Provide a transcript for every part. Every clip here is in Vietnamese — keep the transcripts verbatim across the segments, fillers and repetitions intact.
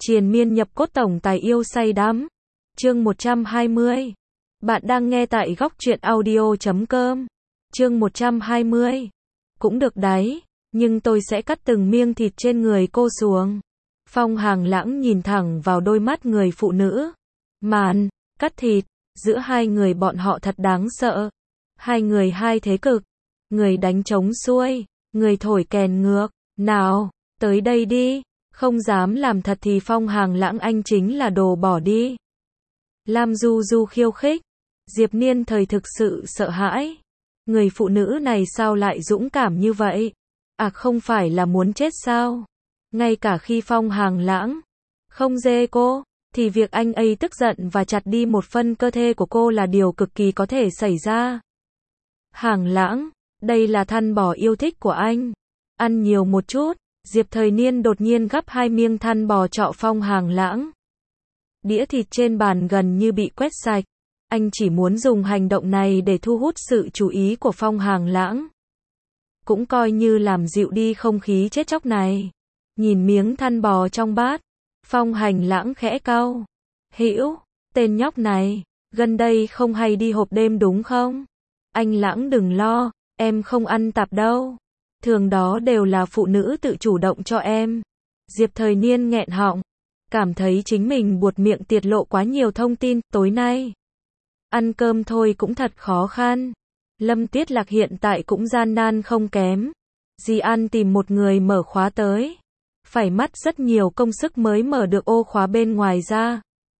Triền miên nhập cốt tổng tài yêu say đắm. Chương một trăm hai mươi. Bạn đang nghe tại góc truyện audio chấm com. Chương một trăm hai mươi. Cũng được đấy, nhưng tôi sẽ cắt từng miếng thịt trên người cô xuống. Phong Hàng Lãng nhìn thẳng vào đôi mắt người phụ nữ. Màn, cắt thịt, giữa hai người bọn họ thật đáng sợ. Hai người hai thế cực. Người đánh trống xuôi, người thổi kèn ngược. Nào, tới đây đi. Không dám làm thật thì Phong Hàng Lãng anh chính là đồ bỏ đi. Lam Du Du khiêu khích. Diệp Niên thời thực sự sợ hãi. Người phụ nữ này sao lại dũng cảm như vậy? À không phải là muốn chết sao? Ngay cả khi Phong Hàng Lãng không dê cô, thì việc anh ấy tức giận và chặt đi một phân cơ thể của cô là điều cực kỳ có thể xảy ra. Hàng Lãng, đây là thăn bò yêu thích của anh. Ăn nhiều một chút. Diệp Thời Niên đột nhiên gắp hai miếng thăn bò trọ Phong Hàng Lãng. Đĩa thịt trên bàn gần như bị quét sạch. Anh chỉ muốn dùng hành động này để thu hút sự chú ý của Phong Hàng Lãng. Cũng coi như làm dịu đi không khí chết chóc này. Nhìn miếng thăn bò trong bát, Phong Hàng Lãng khẽ cau. Hữu, tên nhóc này, gần đây không hay đi hộp đêm đúng không? Anh Lãng đừng lo, em không ăn tạp đâu. Thường đó đều là phụ nữ tự chủ động cho em. Diệp Thời Niên nghẹn họng, cảm thấy chính mình buột miệng tiết lộ quá nhiều thông tin. Tối nay ăn cơm thôi cũng thật khó khăn. Lâm Tiết Lạc hiện tại cũng gian nan không kém. Di An tìm một người mở khóa tới. Phải mất rất nhiều công sức mới mở được ô khóa bên ngoài ra.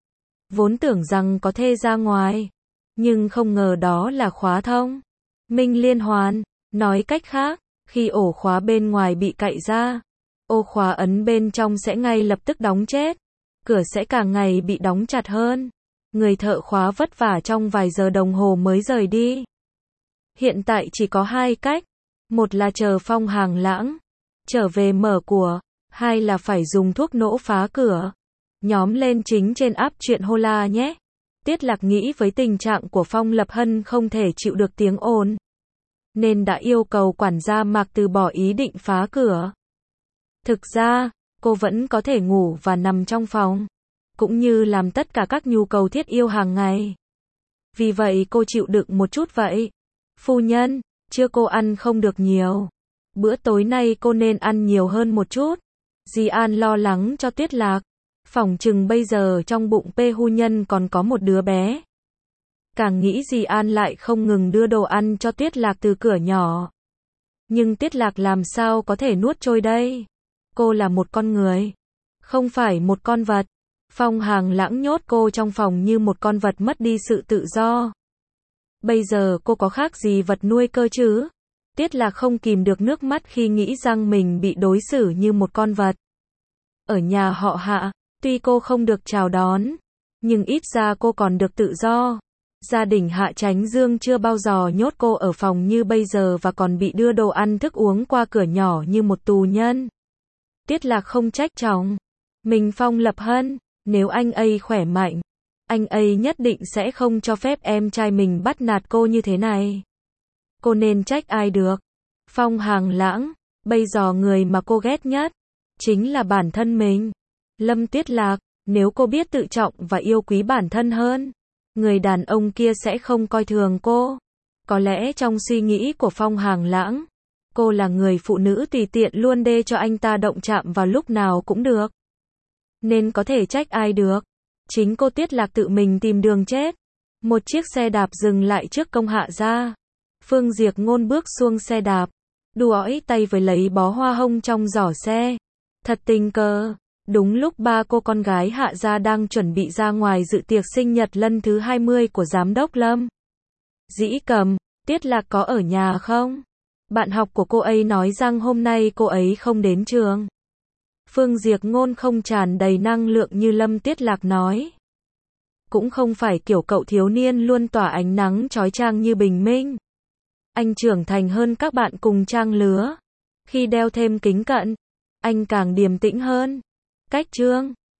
Vốn tưởng rằng có thể ra ngoài, nhưng không ngờ đó là khóa thông minh liên hoàn. Nói cách khác, khi ổ khóa bên ngoài bị cạy ra, ô khóa ấn bên trong sẽ ngay lập tức đóng chết. Cửa sẽ càng ngày bị đóng chặt hơn. Người thợ khóa vất vả trong vài giờ đồng hồ mới rời đi. Hiện tại chỉ có hai cách. Một là chờ Phong Hàng Lãng trở về mở của. Hai là phải dùng thuốc nổ phá cửa. Nhóm lên chính trên app truyện Hola nhé. Tiết Lạc nghĩ với tình trạng của Phong Lập Hân không thể chịu được tiếng ồn, nên đã yêu cầu quản gia Mạc từ bỏ ý định phá cửa. Thực ra, cô vẫn có thể ngủ và nằm trong phòng, cũng như làm tất cả các nhu cầu thiết yếu hàng ngày. Vì vậy cô chịu đựng một chút vậy. Phu nhân, trưa cô ăn không được nhiều. Bữa tối nay cô nên ăn nhiều hơn một chút. Di An lo lắng cho Tiết Lạc. Phỏng chừng bây giờ trong bụng Pê Hu Nhân còn có một đứa bé. Càng nghĩ Di An lại không ngừng đưa đồ ăn cho Tiết Lạc từ cửa nhỏ. Nhưng Tiết Lạc làm sao có thể nuốt trôi đây? Cô là một con người, không phải một con vật. Phong Hàng Lãng nhốt cô trong phòng như một con vật mất đi sự tự do. Bây giờ cô có khác gì vật nuôi cơ chứ? Tiết Lạc không kìm được nước mắt khi nghĩ rằng mình bị đối xử như một con vật. Ở nhà họ Hạ, tuy cô không được chào đón, nhưng ít ra cô còn được tự do. Gia đình Hạ Chánh Dương chưa bao giờ nhốt cô ở phòng như bây giờ và còn bị đưa đồ ăn thức uống qua cửa nhỏ như một tù nhân. Tiết Lạc không trách chồng mình Phong Lập Hân. Nếu anh ấy khỏe mạnh, anh ấy nhất định sẽ không cho phép em trai mình bắt nạt cô như thế này. Cô nên trách ai được? Phong Hàng Lãng, bây giờ người mà cô ghét nhất chính là bản thân mình. Lâm Tiết Lạc, nếu cô biết tự trọng và yêu quý bản thân hơn, người đàn ông kia sẽ không coi thường cô. Có lẽ trong suy nghĩ của Phong Hàng Lãng, cô là người phụ nữ tùy tiện luôn đê cho anh ta động chạm vào lúc nào cũng được. Nên có thể trách ai được? Chính cô Tiết Lạc tự mình tìm đường chết. Một chiếc xe đạp dừng lại trước công Hạ gia. Phương Diệp Ngôn bước xuống xe đạp, đuổi tay với lấy bó hoa hồng trong giỏ xe. Thật tình cờ, đúng lúc ba cô con gái Hạ gia đang chuẩn bị ra ngoài dự tiệc sinh nhật lần thứ hai mươi của giám đốc Lâm Dĩ Cầm. Tiết Lạc có ở nhà không? Bạn học của cô ấy nói rằng hôm nay cô ấy không đến trường. Phương Diệp Ngôn không tràn đầy năng lượng như Lâm Tiết Lạc nói. Cũng không phải kiểu cậu thiếu niên luôn tỏa ánh nắng chói chang như bình minh. Anh trưởng thành hơn các bạn cùng trang lứa. Khi đeo thêm kính cận, anh càng điềm tĩnh hơn. Cách chương